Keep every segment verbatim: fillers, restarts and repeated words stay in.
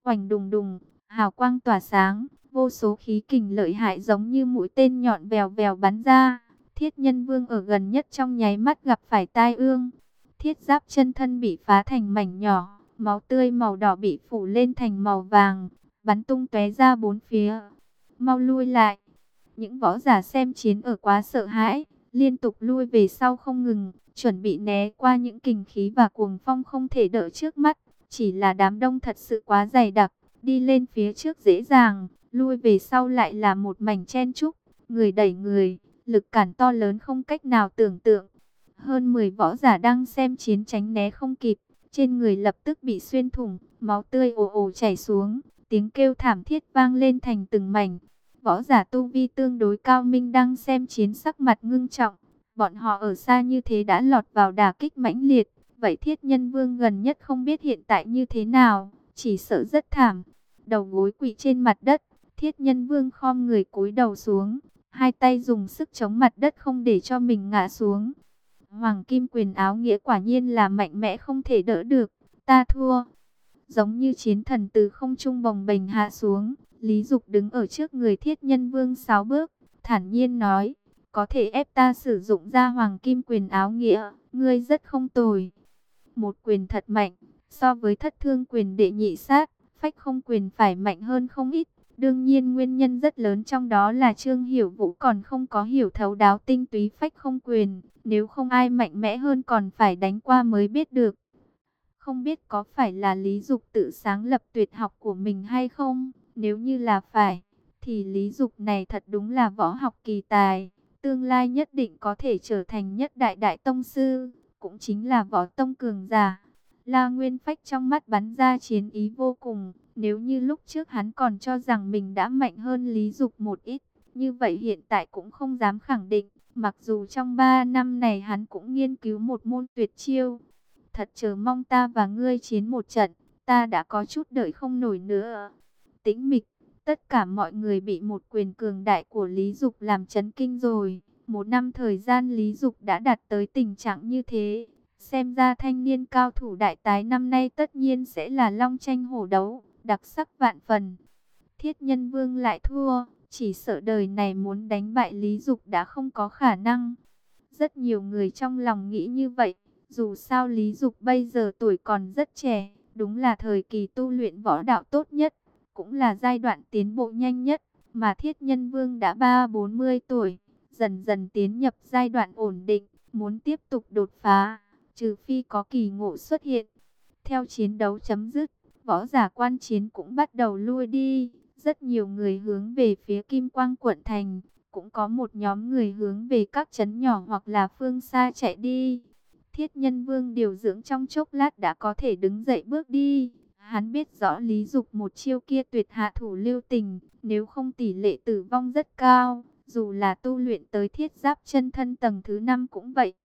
Oành đùng đùng, hào quang tỏa sáng, vô số khí kình lợi hại giống như mũi tên nhọn vèo vèo bắn ra. Thiết Nhân Vương ở gần nhất trong nháy mắt gặp phải tai ương. Thiết giáp chân thân bị phá thành mảnh nhỏ, máu tươi màu đỏ bị phủ lên thành màu vàng, bắn tung tóe ra bốn phía. Mau lui lại. Những võ giả xem chiến ở quá sợ hãi, liên tục lui về sau không ngừng, chuẩn bị né qua những kình khí và cuồng phong không thể đỡ trước mắt. Chỉ là đám đông thật sự quá dày đặc, đi lên phía trước dễ dàng, lui về sau lại là một mảnh chen chúc, người đẩy người, lực cản to lớn không cách nào tưởng tượng. Hơn mười võ giả đang xem chiến tránh né không kịp, trên người lập tức bị xuyên thủng, máu tươi ồ ồ chảy xuống, tiếng kêu thảm thiết vang lên thành từng mảnh. Võ giả tu vi tương đối cao minh đang xem chiến sắc mặt ngưng trọng, bọn họ ở xa như thế đã lọt vào đả kích mãnh liệt, vậy Thiết Nhân Vương gần nhất không biết hiện tại như thế nào, chỉ sợ rất thảm. Đầu gối quỵ trên mặt đất, Thiết Nhân Vương khom người cúi đầu xuống, hai tay dùng sức chống mặt đất không để cho mình ngã xuống. Hoàng kim quyền áo nghĩa quả nhiên là mạnh mẽ không thể đỡ được, ta thua. Giống như chiến thần từ không trung bồng bềnh hạ xuống, Lý Dục đứng ở trước người Thiết Nhân Vương sáu bước, thản nhiên nói, có thể ép ta sử dụng ra hoàng kim quyền áo nghĩa, ngươi rất không tồi. Một quyền thật mạnh, so với thất thương quyền đệ nhị sát, phách không quyền phải mạnh hơn không ít. Đương nhiên nguyên nhân rất lớn trong đó là Trương Hiểu Vũ còn không có hiểu thấu đáo tinh túy phách không quyền, nếu không ai mạnh mẽ hơn còn phải đánh qua mới biết được. Không biết có phải là Lý Dục tự sáng lập tuyệt học của mình hay không? Nếu như là phải, thì Lý Dục này thật đúng là võ học kỳ tài, tương lai nhất định có thể trở thành nhất đại đại tông sư, cũng chính là võ tông cường giả. La Nguyên Phách trong mắt bắn ra chiến ý vô cùng, nếu như lúc trước hắn còn cho rằng mình đã mạnh hơn Lý Dục một ít, như vậy hiện tại cũng không dám khẳng định, mặc dù trong ba năm này hắn cũng nghiên cứu một môn tuyệt chiêu. Thật chờ mong ta và ngươi chiến một trận, ta đã có chút đợi không nổi nữa. Tĩnh mịch, tất cả mọi người bị một quyền cường đại của Lý Dục làm chấn kinh rồi. Một năm thời gian Lý Dục đã đạt tới tình trạng như thế. Xem ra thanh niên cao thủ đại tái năm nay tất nhiên sẽ là long tranh hổ đấu, đặc sắc vạn phần. Thiết Nhân Vương lại thua, chỉ sợ đời này muốn đánh bại Lý Dục đã không có khả năng. Rất nhiều người trong lòng nghĩ như vậy. Dù sao Lý Dục bây giờ tuổi còn rất trẻ, đúng là thời kỳ tu luyện võ đạo tốt nhất, cũng là giai đoạn tiến bộ nhanh nhất, mà Thiết Nhân Vương đã ba bốn mươi tuổi, dần dần tiến nhập giai đoạn ổn định, muốn tiếp tục đột phá, trừ phi có kỳ ngộ xuất hiện. Theo chiến đấu chấm dứt, võ giả quan chiến cũng bắt đầu lui đi, rất nhiều người hướng về phía Kim Quang quận thành, cũng có một nhóm người hướng về các trấn nhỏ hoặc là phương xa chạy đi. Thiết Nhân Vương điều dưỡng trong chốc lát đã có thể đứng dậy bước đi. Hắn biết rõ Lý Dục một chiêu kia tuyệt hạ thủ lưu tình, nếu không tỷ lệ tử vong rất cao, dù là tu luyện tới thiết giáp chân thân tầng thứ năm cũng vậy.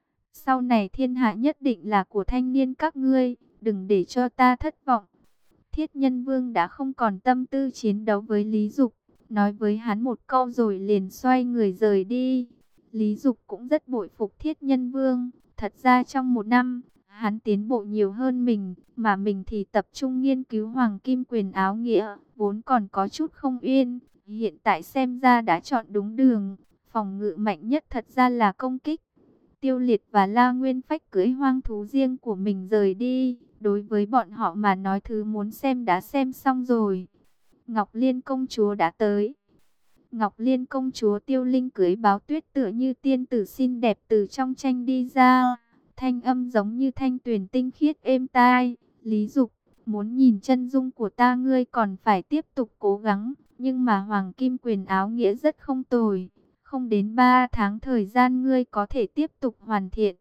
Sau này thiên hạ nhất định là của thanh niên các ngươi, đừng để cho ta thất vọng. Thiết Nhân Vương đã không còn tâm tư chiến đấu với Lý Dục, nói với hắn một câu rồi liền xoay người rời đi. Lý Dục cũng rất bội phục Thiết Nhân Vương. Thật ra trong một năm, hắn tiến bộ nhiều hơn mình, mà mình thì tập trung nghiên cứu hoàng kim quyền áo nghĩa, vốn còn có chút không yên. Hiện tại xem ra đã chọn đúng đường, phòng ngự mạnh nhất thật ra là công kích. Tiêu Liệt và La Nguyên Phách cưỡi hoang thú riêng của mình rời đi, đối với bọn họ mà nói thứ muốn xem đã xem xong rồi. Ngọc Liên công chúa đã tới. Ngọc Liên công chúa Tiêu Linh cưới báo tuyết tựa như tiên tử xinh đẹp từ trong tranh đi ra. Thanh âm giống như thanh tuyền tinh khiết êm tai. Lý Dục, muốn nhìn chân dung của ta ngươi còn phải tiếp tục cố gắng. Nhưng mà hoàng kim quyền áo nghĩa rất không tồi. Không đến ba tháng thời gian ngươi có thể tiếp tục hoàn thiện.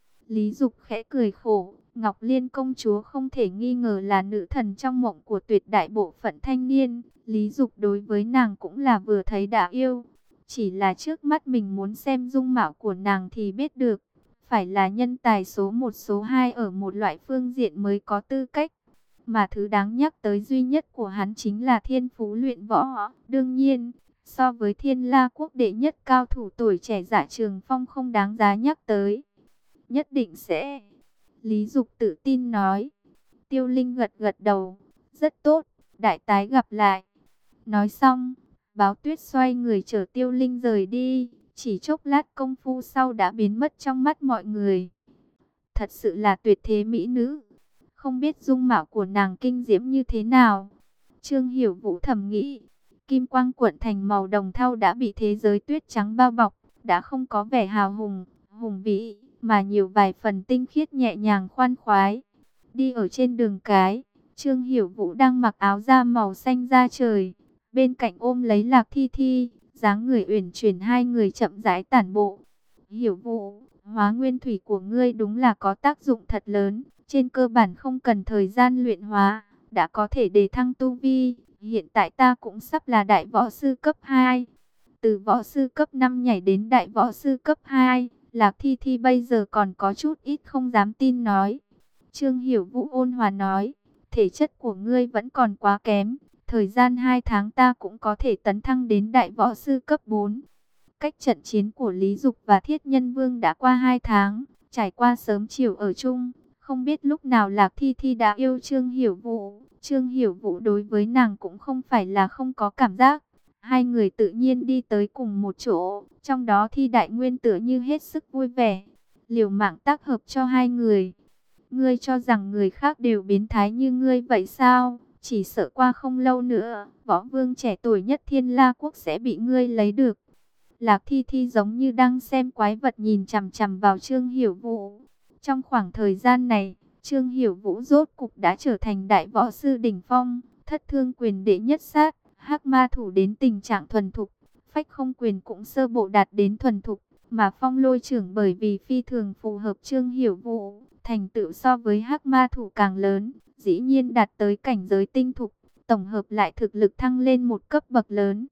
Lý Dục khẽ cười khổ. Ngọc Liên công chúa không thể nghi ngờ là nữ thần trong mộng của tuyệt đại bộ phận thanh niên. Lý Dục đối với nàng cũng là vừa thấy đã yêu. Chỉ là trước mắt mình muốn xem dung mạo của nàng thì biết được. Phải là nhân tài số một số hai ở một loại phương diện mới có tư cách. Mà thứ đáng nhắc tới duy nhất của hắn chính là thiên phú luyện võ. Đương nhiên, so với Thiên La quốc đệ nhất cao thủ tuổi trẻ Dạ Trường Phong không đáng giá nhắc tới. Nhất định sẽ... Lý Dục tự tin nói. Tiêu Linh gật gật đầu. Rất tốt. đại tái gặp lại. Nói xong, Báo Tuyết xoay người chở Tiêu Linh rời đi, chỉ chốc lát công phu sau đã biến mất trong mắt mọi người. Thật sự là tuyệt thế mỹ nữ, không biết dung mạo của nàng kinh diễm như thế nào. Trương Hiểu Vũ thầm nghĩ, kim quang quận thành màu đồng thau đã bị thế giới tuyết trắng bao bọc, đã không có vẻ hào hùng, hùng vĩ, mà nhiều vài phần tinh khiết nhẹ nhàng khoan khoái. Đi ở trên đường cái, Trương Hiểu Vũ đang mặc áo da màu xanh da trời, bên cạnh ôm lấy Lạc Thi Thi, dáng người uyển chuyển, hai người chậm rãi tản bộ. Hiểu Vũ, hóa nguyên thủy của ngươi đúng là có tác dụng thật lớn, trên cơ bản không cần thời gian luyện hóa, đã có thể đề thăng tu vi. Hiện tại ta cũng sắp là đại võ sư cấp hai. Từ võ sư cấp năm nhảy đến đại võ sư cấp hai, Lạc Thi Thi bây giờ còn có chút ít không dám tin nói. Trương Hiểu Vũ ôn hòa nói, thể chất của ngươi vẫn còn quá kém, thời gian hai tháng ta cũng có thể tấn thăng đến đại võ sư cấp bốn. Cách trận chiến của Lý Dục và Thiết Nhân Vương đã qua hai tháng, trải qua sớm chiều ở chung, không biết lúc nào Lạc Thi Thi đã yêu Trương Hiểu Vũ. Trương Hiểu Vũ đối với nàng cũng không phải là không có cảm giác. Hai người tự nhiên đi tới cùng một chỗ, trong đó Thi Đại Nguyên tựa như hết sức vui vẻ, liều mạng tác hợp cho hai người. Ngươi cho rằng người khác đều biến thái như ngươi vậy sao? Chỉ sợ qua không lâu nữa, võ vương trẻ tuổi nhất Thiên La Quốc sẽ bị ngươi lấy được. Lạc Thi Thi giống như đang xem quái vật nhìn chằm chằm vào Trương Hiểu Vũ. Trong khoảng thời gian này, Trương Hiểu Vũ rốt cục đã trở thành đại võ sư đỉnh phong, thất thương quyền đệ nhất sát, hắc ma thủ đến tình trạng thuần thục, phách không quyền cũng sơ bộ đạt đến thuần thục, mà phong lôi trưởng bởi vì phi thường phù hợp Trương Hiểu Vũ, thành tựu so với hắc ma thủ càng lớn, dĩ nhiên đạt tới cảnh giới tinh thục, tổng hợp lại thực lực thăng lên một cấp bậc lớn.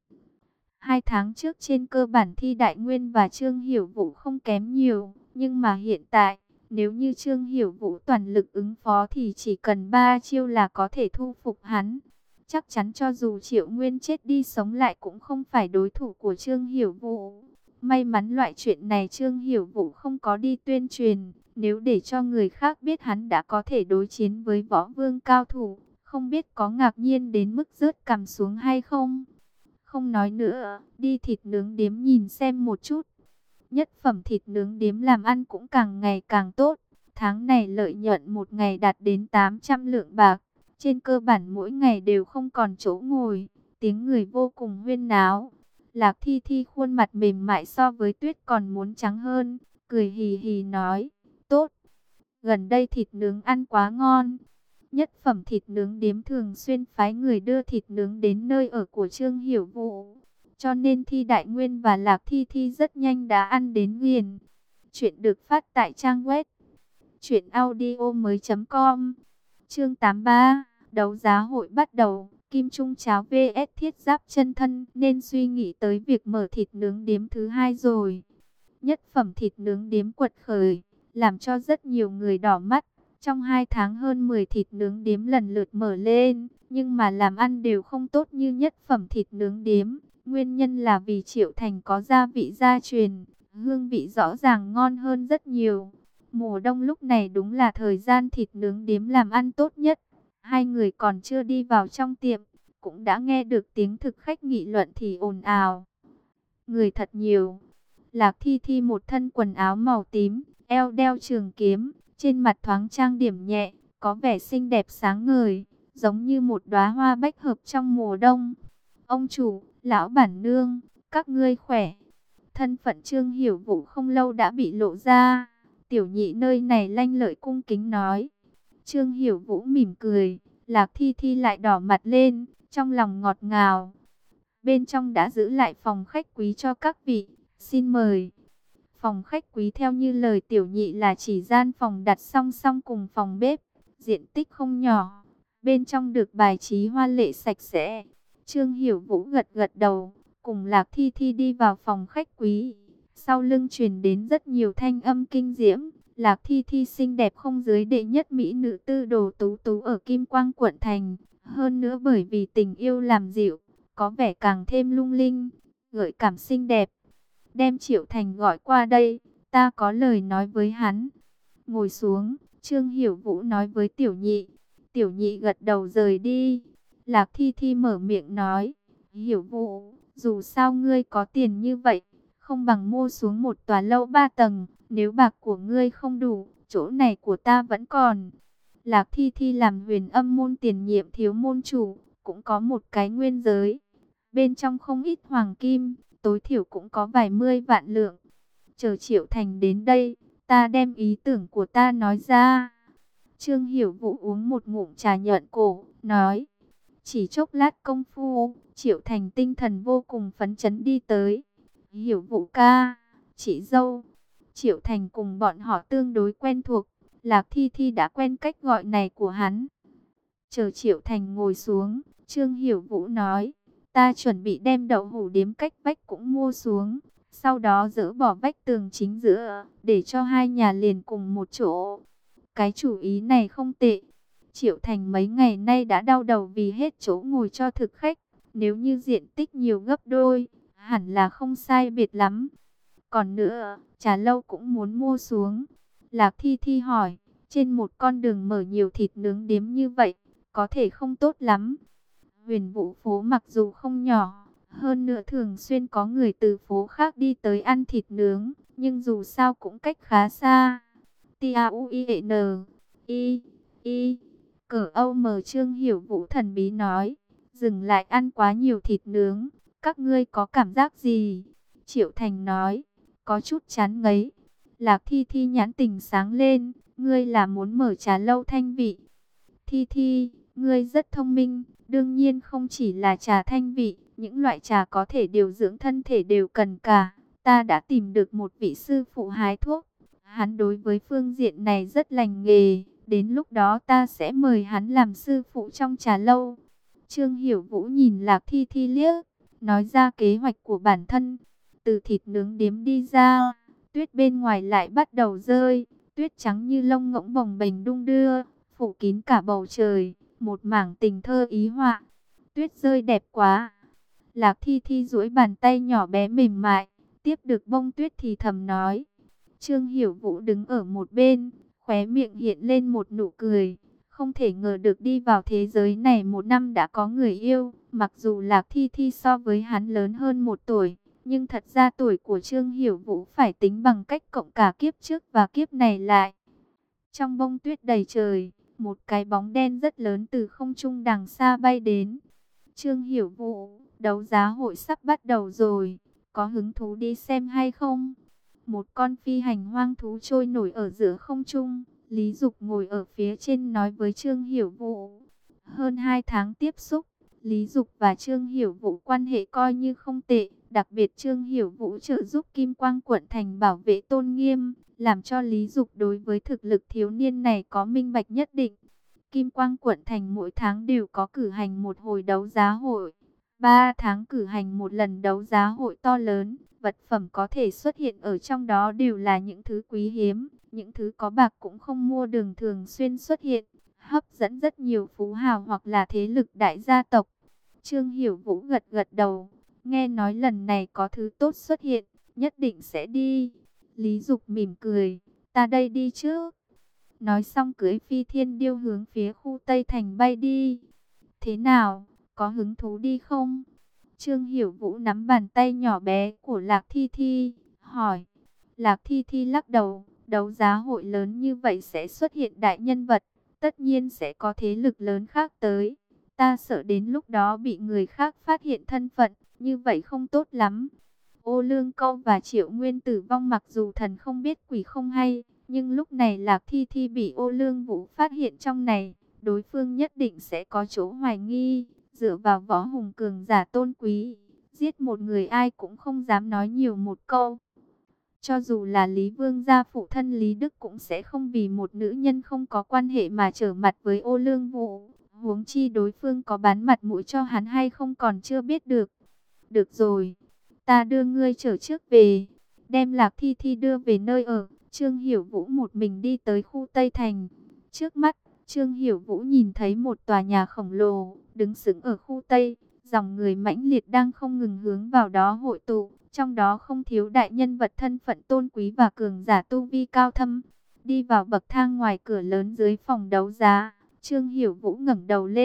Hai tháng trước trên cơ bản Thi Đại Nguyên và Trương Hiểu Vũ không kém nhiều, nhưng mà hiện tại, nếu như Trương Hiểu Vũ toàn lực ứng phó thì chỉ cần ba chiêu là có thể thu phục hắn. Chắc chắn cho dù Triệu Nguyên chết đi sống lại cũng không phải đối thủ của Trương Hiểu Vũ. May mắn loại chuyện này Trương Hiểu Vũ không có đi tuyên truyền, nếu để cho người khác biết hắn đã có thể đối chiến với võ vương cao thủ, không biết có ngạc nhiên đến mức rớt cằm xuống hay không. Không nói nữa, đi thịt nướng điếm nhìn xem một chút. Nhất phẩm thịt nướng điếm làm ăn cũng càng ngày càng tốt. Tháng này lợi nhuận một ngày đạt đến tám trăm lượng bạc. Trên cơ bản mỗi ngày đều không còn chỗ ngồi. Tiếng người vô cùng huyên náo. Lạc Thi Thi khuôn mặt mềm mại so với tuyết còn muốn trắng hơn. Cười hì hì nói, tốt. Gần đây thịt nướng ăn quá ngon. Nhất phẩm thịt nướng điếm thường xuyên phái người đưa thịt nướng đến nơi ở của Trương Hiểu Vũ. Cho nên Thi Đại Nguyên và Lạc Thi Thi rất nhanh đã ăn đến ghiền. Chuyện được phát tại trang web truyện audio mới chấm com. Chương tám mươi ba, đấu giá hội bắt đầu. Kim Trung Cháo vs Thiết Giáp Chân Thân, nên suy nghĩ tới việc mở thịt nướng điếm thứ hai rồi. Nhất phẩm thịt nướng điếm quật khởi, làm cho rất nhiều người đỏ mắt. Trong hai tháng hơn mười thịt nướng điếm lần lượt mở lên, nhưng mà làm ăn đều không tốt như nhất phẩm thịt nướng điếm. Nguyên nhân là vì Triệu Thành có gia vị gia truyền, hương vị rõ ràng ngon hơn rất nhiều. Mùa đông lúc này đúng là thời gian thịt nướng điếm làm ăn tốt nhất. Hai người còn chưa đi vào trong tiệm, cũng đã nghe được tiếng thực khách nghị luận thì ồn ào. Người thật nhiều. Lạc Thi Thi một thân quần áo màu tím, eo đeo trường kiếm, trên mặt thoáng trang điểm nhẹ, có vẻ xinh đẹp sáng ngời, giống như một đóa hoa bách hợp trong mùa đông. Ông chủ, lão bản nương, các ngươi khỏe. Thân phận Trương Hiểu Vũ không lâu đã bị lộ ra. Tiểu nhị nơi này lanh lợi cung kính nói. Trương Hiểu Vũ mỉm cười, Lạc Thi Thi lại đỏ mặt lên, trong lòng ngọt ngào. Bên trong đã giữ lại phòng khách quý cho các vị, xin mời. Phòng khách quý theo như lời tiểu nhị là chỉ gian phòng đặt song song cùng phòng bếp, diện tích không nhỏ. Bên trong được bài trí hoa lệ sạch sẽ. Trương Hiểu Vũ gật gật đầu, cùng Lạc Thi Thi đi vào phòng khách quý. Sau lưng truyền đến rất nhiều thanh âm kinh diễm. Lạc Thi Thi xinh đẹp không dưới đệ nhất mỹ nữ tư đồ tú tú ở Kim Quang quận thành. Hơn nữa bởi vì tình yêu làm dịu, có vẻ càng thêm lung linh, gợi cảm xinh đẹp. Đem Triệu Thành gọi qua đây, ta có lời nói với hắn. Ngồi xuống, Trương Hiểu Vũ nói với tiểu nhị. Tiểu nhị gật đầu rời đi. Lạc Thi Thi mở miệng nói, Hiểu Vũ, dù sao ngươi có tiền như vậy, không bằng mua xuống một tòa lâu ba tầng, nếu bạc của ngươi không đủ, chỗ này của ta vẫn còn. Lạc Thi Thi làm Huyền Âm môn tiền nhiệm thiếu môn chủ, cũng có một cái nguyên giới. Bên trong không ít hoàng kim, tối thiểu cũng có vài mươi vạn lượng. Chờ Triệu Thành đến đây, ta đem ý tưởng của ta nói ra. Trương Hiểu Vũ uống một ngụm trà nhợn cổ, nói. Chỉ chốc lát công phu, Triệu Thành tinh thần vô cùng phấn chấn đi tới. Hiểu Vũ ca, chị dâu. Triệu Thành cùng bọn họ tương đối quen thuộc. Lạc Thi Thi đã quen cách gọi này của hắn. Chờ Triệu Thành ngồi xuống, Trương Hiểu Vũ nói. Ta chuẩn bị đem đậu hũ điếm cách vách cũng mua xuống. Sau đó dỡ bỏ vách tường chính giữa, để cho hai nhà liền cùng một chỗ. Cái chủ ý này không tệ. Triệu Thành mấy ngày nay đã đau đầu vì hết chỗ ngồi cho thực khách. Nếu như diện tích nhiều gấp đôi, hẳn là không sai biệt lắm. Còn nữa, trà lâu cũng muốn mua xuống. Lạc Thi Thi hỏi, trên một con đường mở nhiều thịt nướng điếm như vậy, có thể không tốt lắm. Huyền Vũ phố mặc dù không nhỏ, hơn nữa thường xuyên có người từ phố khác đi tới ăn thịt nướng, nhưng dù sao cũng cách khá xa. T-A-U-I-N I I Cờ Âu mờ Trương Hiểu Vũ thần bí nói, dừng lại ăn quá nhiều thịt nướng, các ngươi có cảm giác gì? Triệu Thành nói, có chút chán ngấy. Lạc Thi Thi nhãn tình sáng lên, ngươi là muốn mở trà lâu thanh vị. Thi Thi, ngươi rất thông minh, đương nhiên không chỉ là trà thanh vị, những loại trà có thể điều dưỡng thân thể đều cần cả. Ta đã tìm được một vị sư phụ hái thuốc, hắn đối với phương diện này rất lành nghề, đến lúc đó ta sẽ mời hắn làm sư phụ trong trà lâu. Trương Hiểu Vũ nhìn Lạc Thi Thi liếc, nói ra kế hoạch của bản thân. Từ thịt nướng điếm đi ra, tuyết bên ngoài lại bắt đầu rơi, tuyết trắng như lông ngỗng bồng bềnh đung đưa, phủ kín cả bầu trời, một mảng tình thơ ý họa. Tuyết rơi đẹp quá. Lạc Thi Thi duỗi bàn tay nhỏ bé mềm mại, tiếp được bông tuyết thì thầm nói. Trương Hiểu Vũ đứng ở một bên, khóe miệng hiện lên một nụ cười. Không thể ngờ được đi vào thế giới này một năm đã có người yêu. Mặc dù Lạc Thi Thi so với hắn lớn hơn một tuổi, nhưng thật ra tuổi của Trương Hiểu Vũ phải tính bằng cách cộng cả kiếp trước và kiếp này lại. Trong bông tuyết đầy trời, một cái bóng đen rất lớn từ không trung đằng xa bay đến. Trương Hiểu Vũ, đấu giá hội sắp bắt đầu rồi, có hứng thú đi xem hay không? Một con phi hành hoang thú trôi nổi ở giữa không trung, Lý Dục ngồi ở phía trên nói với Trương Hiểu Vũ. Hơn hai tháng tiếp xúc, Lý Dục và Trương Hiểu Vũ quan hệ coi như không tệ, đặc biệt Trương Hiểu Vũ trợ giúp Kim Quang quận thành bảo vệ tôn nghiêm, làm cho Lý Dục đối với thực lực thiếu niên này có minh bạch nhất định. Kim Quang quận thành mỗi tháng đều có cử hành một hồi đấu giá hội, ba tháng cử hành một lần đấu giá hội to lớn, vật phẩm có thể xuất hiện ở trong đó đều là những thứ quý hiếm, những thứ có bạc cũng không mua đường thường xuyên xuất hiện, hấp dẫn rất nhiều phú hào hoặc là thế lực đại gia tộc. Trương Hiểu Vũ gật gật đầu, nghe nói lần này có thứ tốt xuất hiện, nhất định sẽ đi. Lý Dục mỉm cười, ta đây đi trước. Nói xong cưỡi phi thiên điêu hướng phía khu Tây Thành bay đi. Thế nào, có hứng thú đi không? Trương Hiểu Vũ nắm bàn tay nhỏ bé của Lạc Thi Thi, hỏi. Lạc Thi Thi lắc đầu, đấu giá hội lớn như vậy sẽ xuất hiện đại nhân vật, tất nhiên sẽ có thế lực lớn khác tới. Ta sợ đến lúc đó bị người khác phát hiện thân phận, như vậy không tốt lắm. Ô Lương Câu và Triệu Nguyên tử vong mặc dù thần không biết quỷ không hay, nhưng lúc này Lạc Thi Thi bị Ô Lương Vũ phát hiện trong này, đối phương nhất định sẽ có chỗ hoài nghi. Dựa vào võ hùng cường giả tôn quý, giết một người ai cũng không dám nói nhiều một câu. Cho dù là Lý Vương gia phụ thân Lý Đức cũng sẽ không vì một nữ nhân không có quan hệ mà trở mặt với Ô Lương Vũ. Huống chi đối phương có bán mặt mũi cho hắn hay không còn chưa biết được. Được rồi, ta đưa ngươi trở trước về. Đem Lạc Thi Thi đưa về nơi ở. Trương Hiểu Vũ một mình đi tới khu Tây Thành. Trước mắt, Trương Hiểu Vũ nhìn thấy một tòa nhà khổng lồ, đứng sững ở khu Tây. Dòng người mãnh liệt đang không ngừng hướng vào đó hội tụ. Trong đó không thiếu đại nhân vật thân phận tôn quý và cường giả tu vi cao thâm. Đi vào bậc thang ngoài cửa lớn dưới phòng đấu giá, Trương Hiểu Vũ ngẩng đầu lên,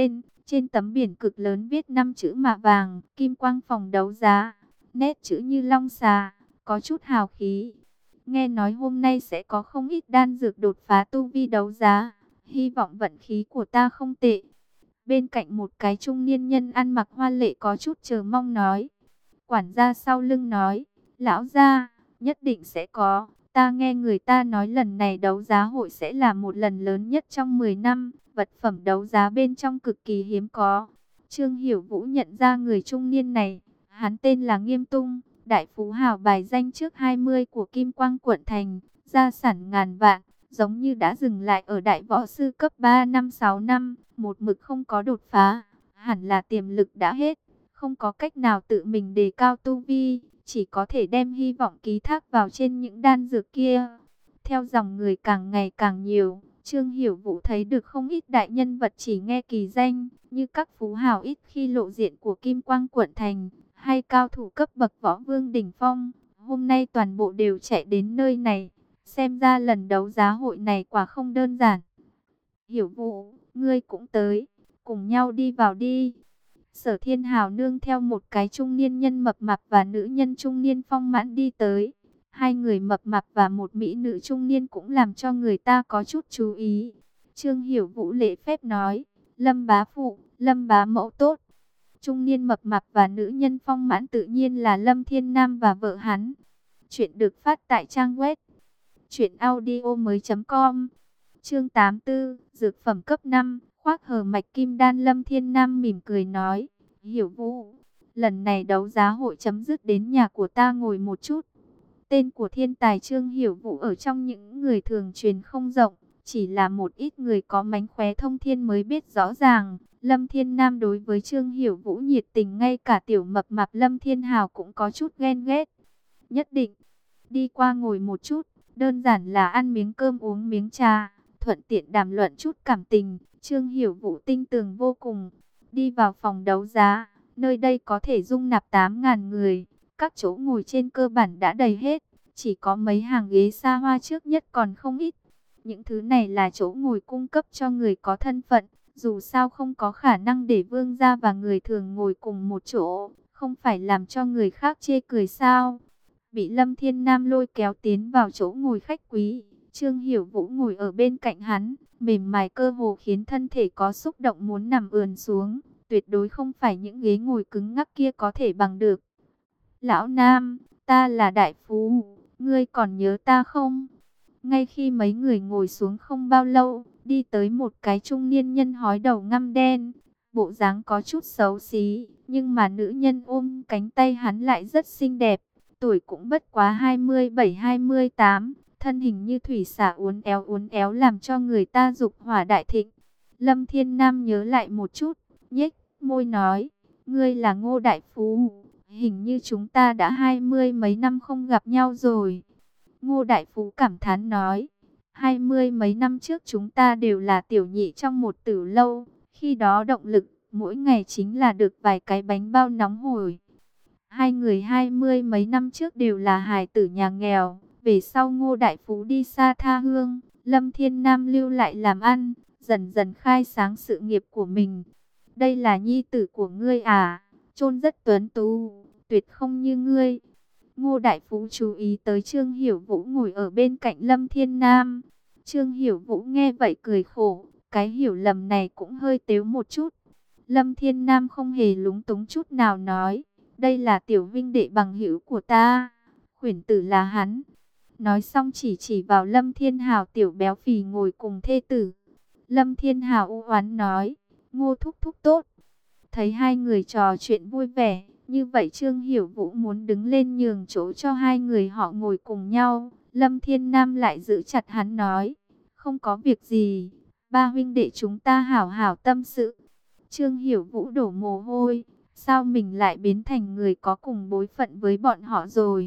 Trên tấm biển cực lớn viết năm chữ mạ vàng, kim quang phòng đấu giá, nét chữ như long xà, có chút hào khí. Nghe nói hôm nay sẽ có không ít đan dược đột phá tu vi đấu giá, hy vọng vận khí của ta không tệ. Bên cạnh một cái trung niên nhân ăn mặc hoa lệ có chút chờ mong nói. Quản gia sau lưng nói, lão gia, nhất định sẽ có. Ta nghe người ta nói lần này đấu giá hội sẽ là một lần lớn nhất trong mười năm, vật phẩm đấu giá bên trong cực kỳ hiếm có. Trương Hiểu Vũ nhận ra người trung niên này, hắn tên là Nghiêm Tung, đại phú hào bài danh trước hai mươi của Kim Quang quận thành, gia sản ngàn vạn, giống như đã dừng lại ở đại võ sư cấp ba năm sáu năm, một mực không có đột phá, hẳn là tiềm lực đã hết, không có cách nào tự mình đề cao tu vi, chỉ có thể đem hy vọng ký thác vào trên những đan dược kia. Theo dòng người càng ngày càng nhiều, Trương Hiểu Vũ thấy được không ít đại nhân vật chỉ nghe kỳ danh, như các phú hào ít khi lộ diện của Kim Quang quận thành, hay cao thủ cấp bậc võ vương đỉnh phong, hôm nay toàn bộ đều chạy đến nơi này. Xem ra lần đấu giá hội này quả không đơn giản. Hiểu Vũ, ngươi cũng tới, cùng nhau đi vào đi. Sở Thiên Hào nương theo một cái trung niên nhân mập mạp và nữ nhân trung niên phong mãn đi tới. Hai người mập mạp và một mỹ nữ trung niên cũng làm cho người ta có chút chú ý. Trương Hiểu Vũ lễ phép nói, Lâm bá phụ, Lâm bá mẫu tốt. Trung niên mập mạp và nữ nhân phong mãn tự nhiên là Lâm Thiên Nam và vợ hắn. Chuyện được phát tại trang web truyện audio mới chấm com. Chương tám mươi tư, dược phẩm cấp năm, khoác hờ mạch kim đan. Lâm Thiên Nam mỉm cười nói, Hiểu Vũ, lần này đấu giá hội chấm dứt đến nhà của ta ngồi một chút. Tên của thiên tài Trương Hiểu Vũ ở trong những người thường truyền không rộng, chỉ là một ít người có mánh khóe thông thiên mới biết rõ ràng. Lâm Thiên Nam đối với Trương Hiểu Vũ nhiệt tình, ngay cả tiểu mập mạp Lâm Thiên Hào cũng có chút ghen ghét. Nhất định, đi qua ngồi một chút, đơn giản là ăn miếng cơm uống miếng trà, thuận tiện đàm luận chút cảm tình. Trương Hiểu Vũ tinh tường vô cùng. Đi vào phòng đấu giá, nơi đây có thể dung nạp tám nghìn người. Các chỗ ngồi trên cơ bản đã đầy hết, chỉ có mấy hàng ghế xa hoa trước nhất còn không ít. Những thứ này là chỗ ngồi cung cấp cho người có thân phận, dù sao không có khả năng để vương gia và người thường ngồi cùng một chỗ, không phải làm cho người khác chê cười sao. Bị Lâm Thiên Nam lôi kéo tiến vào chỗ ngồi khách quý, Trương Hiểu Vũ ngồi ở bên cạnh hắn, mềm mại cơ hồ khiến thân thể có xúc động muốn nằm ườn xuống, tuyệt đối không phải những ghế ngồi cứng ngắc kia có thể bằng được. Lão Nam, ta là đại phú, ngươi còn nhớ ta không? Ngay khi mấy người ngồi xuống không bao lâu, đi tới một cái trung niên nhân hói đầu ngăm đen, bộ dáng có chút xấu xí, nhưng mà nữ nhân ôm cánh tay hắn lại rất xinh đẹp, tuổi cũng bất quá hai mươi bảy hai mươi tám, thân hình như thủy xả uốn éo uốn éo làm cho người ta dục hỏa đại thịnh. Lâm Thiên Nam nhớ lại một chút, nhếch môi nói, ngươi là Ngô đại phú, hình như chúng ta đã hai mươi mấy năm không gặp nhau rồi. Ngô đại phú cảm thán nói, hai mươi mấy năm trước chúng ta đều là tiểu nhị trong một tử lâu, khi đó động lực mỗi ngày chính là được vài cái bánh bao nóng hổi. Hai người hai mươi mấy năm trước đều là hài tử nhà nghèo, về sau Ngô đại phú đi xa tha hương, Lâm Thiên Nam lưu lại làm ăn, dần dần khai sáng sự nghiệp của mình. Đây là nhi tử của ngươi à, chôn rất tuấn tú, tuyệt không như ngươi. Ngô đại phú chú ý tới Trương Hiểu Vũ ngồi ở bên cạnh Lâm Thiên Nam. Trương Hiểu Vũ nghe vậy cười khổ, cái hiểu lầm này cũng hơi tếu một chút. Lâm Thiên Nam không hề lúng túng chút nào nói, đây là tiểu vinh đệ bằng hữu của ta, khuyển tử là hắn. Nói xong chỉ chỉ vào Lâm Thiên Hào tiểu béo phì ngồi cùng thê tử. Lâm Thiên Hào u oán nói, Ngô thúc thúc tốt. Thấy hai người trò chuyện vui vẻ, như vậy Trương Hiểu Vũ muốn đứng lên nhường chỗ cho hai người họ ngồi cùng nhau. Lâm Thiên Nam lại giữ chặt hắn nói, không có việc gì, ba huynh đệ chúng ta hảo hảo tâm sự. Trương Hiểu Vũ đổ mồ hôi, sao mình lại biến thành người có cùng bối phận với bọn họ rồi.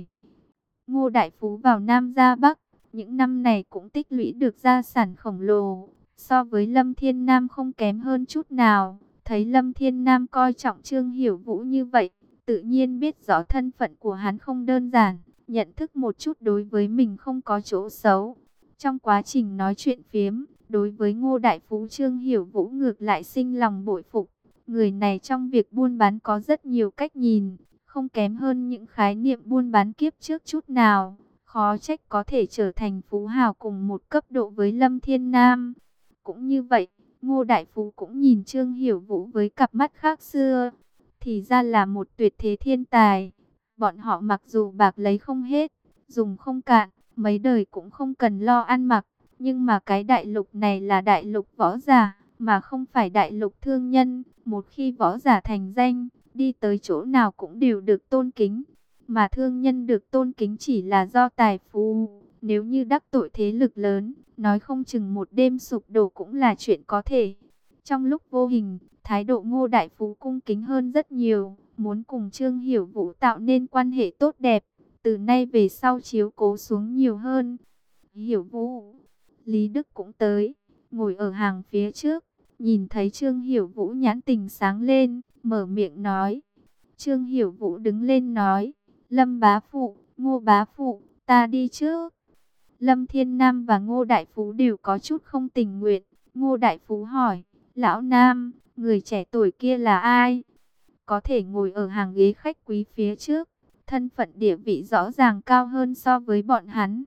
Ngô đại phú vào Nam ra Bắc, những năm này cũng tích lũy được gia sản khổng lồ, so với Lâm Thiên Nam không kém hơn chút nào. Thấy Lâm Thiên Nam coi trọng Trương Hiểu Vũ như vậy, tự nhiên biết rõ thân phận của hắn không đơn giản, nhận thức một chút đối với mình không có chỗ xấu. Trong quá trình nói chuyện phiếm, đối với Ngô đại phú Trương Hiểu Vũ ngược lại sinh lòng bội phục, Người này trong việc buôn bán có rất nhiều cách nhìn, không kém hơn những khái niệm buôn bán kiếp trước chút nào. Khó trách có thể trở thành phú hào cùng một cấp độ với Lâm Thiên Nam. Cũng như vậy, Ngô Đại Phú cũng nhìn Trương Hiểu Vũ với cặp mắt khác xưa. Thì ra là một tuyệt thế thiên tài. Bọn họ mặc dù bạc lấy không hết, dùng không cạn, mấy đời cũng không cần lo ăn mặc. Nhưng mà cái đại lục này là đại lục võ giả, mà không phải đại lục thương nhân. Một khi võ giả thành danh, đi tới chỗ nào cũng đều được tôn kính. Mà thương nhân được tôn kính chỉ là do tài phú. Nếu như đắc tội thế lực lớn, nói không chừng một đêm sụp đổ cũng là chuyện có thể. Trong lúc vô hình, thái độ Ngô Đại Phú cung kính hơn rất nhiều, muốn cùng Trương Hiểu Vũ tạo nên quan hệ tốt đẹp. Từ nay về sau chiếu cố xuống nhiều hơn. Hiểu Vũ, Lý Đức cũng tới, ngồi ở hàng phía trước, nhìn thấy Trương Hiểu Vũ nhãn tình sáng lên, mở miệng nói. Trương Hiểu Vũ đứng lên nói, Lâm bá phụ, Ngô bá phụ, ta đi trước. Lâm Thiên Nam và Ngô Đại Phú đều có chút không tình nguyện. Ngô Đại Phú hỏi, Lão Nam, người trẻ tuổi kia là ai? Có thể ngồi ở hàng ghế khách quý phía trước, thân phận địa vị rõ ràng cao hơn so với bọn hắn.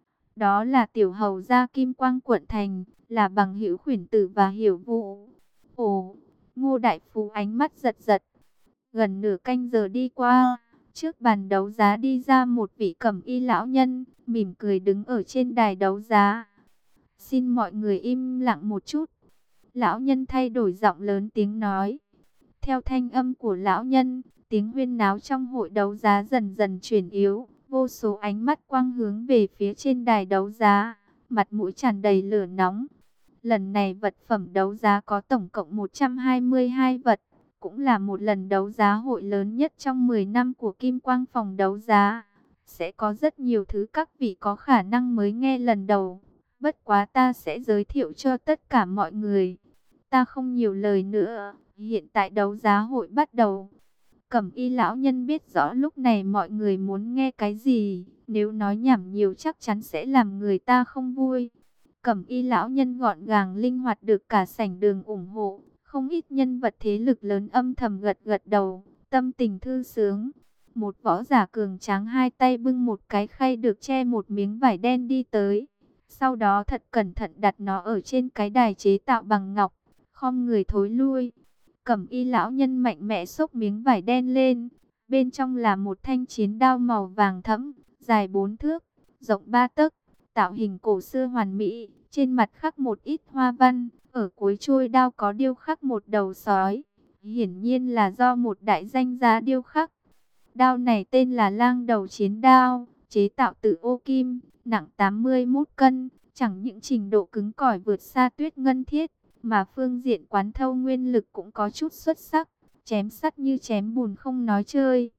Đó là tiểu hầu gia Kim Quang quận thành, là bằng hữu Khuyển Tử và Hiểu Vũ. Ồ, Ngô Đại Phú ánh mắt giật giật. Gần nửa canh giờ đi qua, trước bàn đấu giá đi ra một vị cẩm y lão nhân, mỉm cười đứng ở trên đài đấu giá. Xin mọi người im lặng một chút. Lão nhân thay đổi giọng lớn tiếng nói. Theo thanh âm của lão nhân, tiếng huyên náo trong hội đấu giá dần dần chuyển yếu. Vô số ánh mắt quang hướng về phía trên đài đấu giá, mặt mũi tràn đầy lửa nóng. Lần này vật phẩm đấu giá có tổng cộng một trăm hai mươi hai vật, cũng là một lần đấu giá hội lớn nhất trong mười năm của Kim Quang phòng đấu giá. Sẽ có rất nhiều thứ các vị có khả năng mới nghe lần đầu. Bất quá ta sẽ giới thiệu cho tất cả mọi người. Ta không nhiều lời nữa, hiện tại đấu giá hội bắt đầu. Cẩm y lão nhân biết rõ lúc này mọi người muốn nghe cái gì, nếu nói nhảm nhiều chắc chắn sẽ làm người ta không vui. Cẩm y lão nhân gọn gàng linh hoạt được cả sảnh đường ủng hộ, không ít nhân vật thế lực lớn âm thầm gật gật đầu, tâm tình thư sướng. Một võ giả cường tráng hai tay bưng một cái khay được che một miếng vải đen đi tới, sau đó thật cẩn thận đặt nó ở trên cái đài chế tạo bằng ngọc, khom người thối lui. Cẩm y lão nhân mạnh mẽ xốc miếng vải đen lên, bên trong là một thanh chiến đao màu vàng thẫm, dài bốn thước, rộng ba tấc, tạo hình cổ xưa hoàn mỹ, trên mặt khắc một ít hoa văn, ở cuối chuôi đao có điêu khắc một đầu sói, hiển nhiên là do một đại danh gia điêu khắc. Đao này tên là Lang Đầu Chiến Đao, chế tạo từ ô kim, nặng tám mươi mốt cân, chẳng những trình độ cứng cỏi vượt xa Tuyết Ngân Thiết, mà phương diện quán thâu nguyên lực cũng có chút xuất sắc, chém sắt như chém bùn không nói chơi.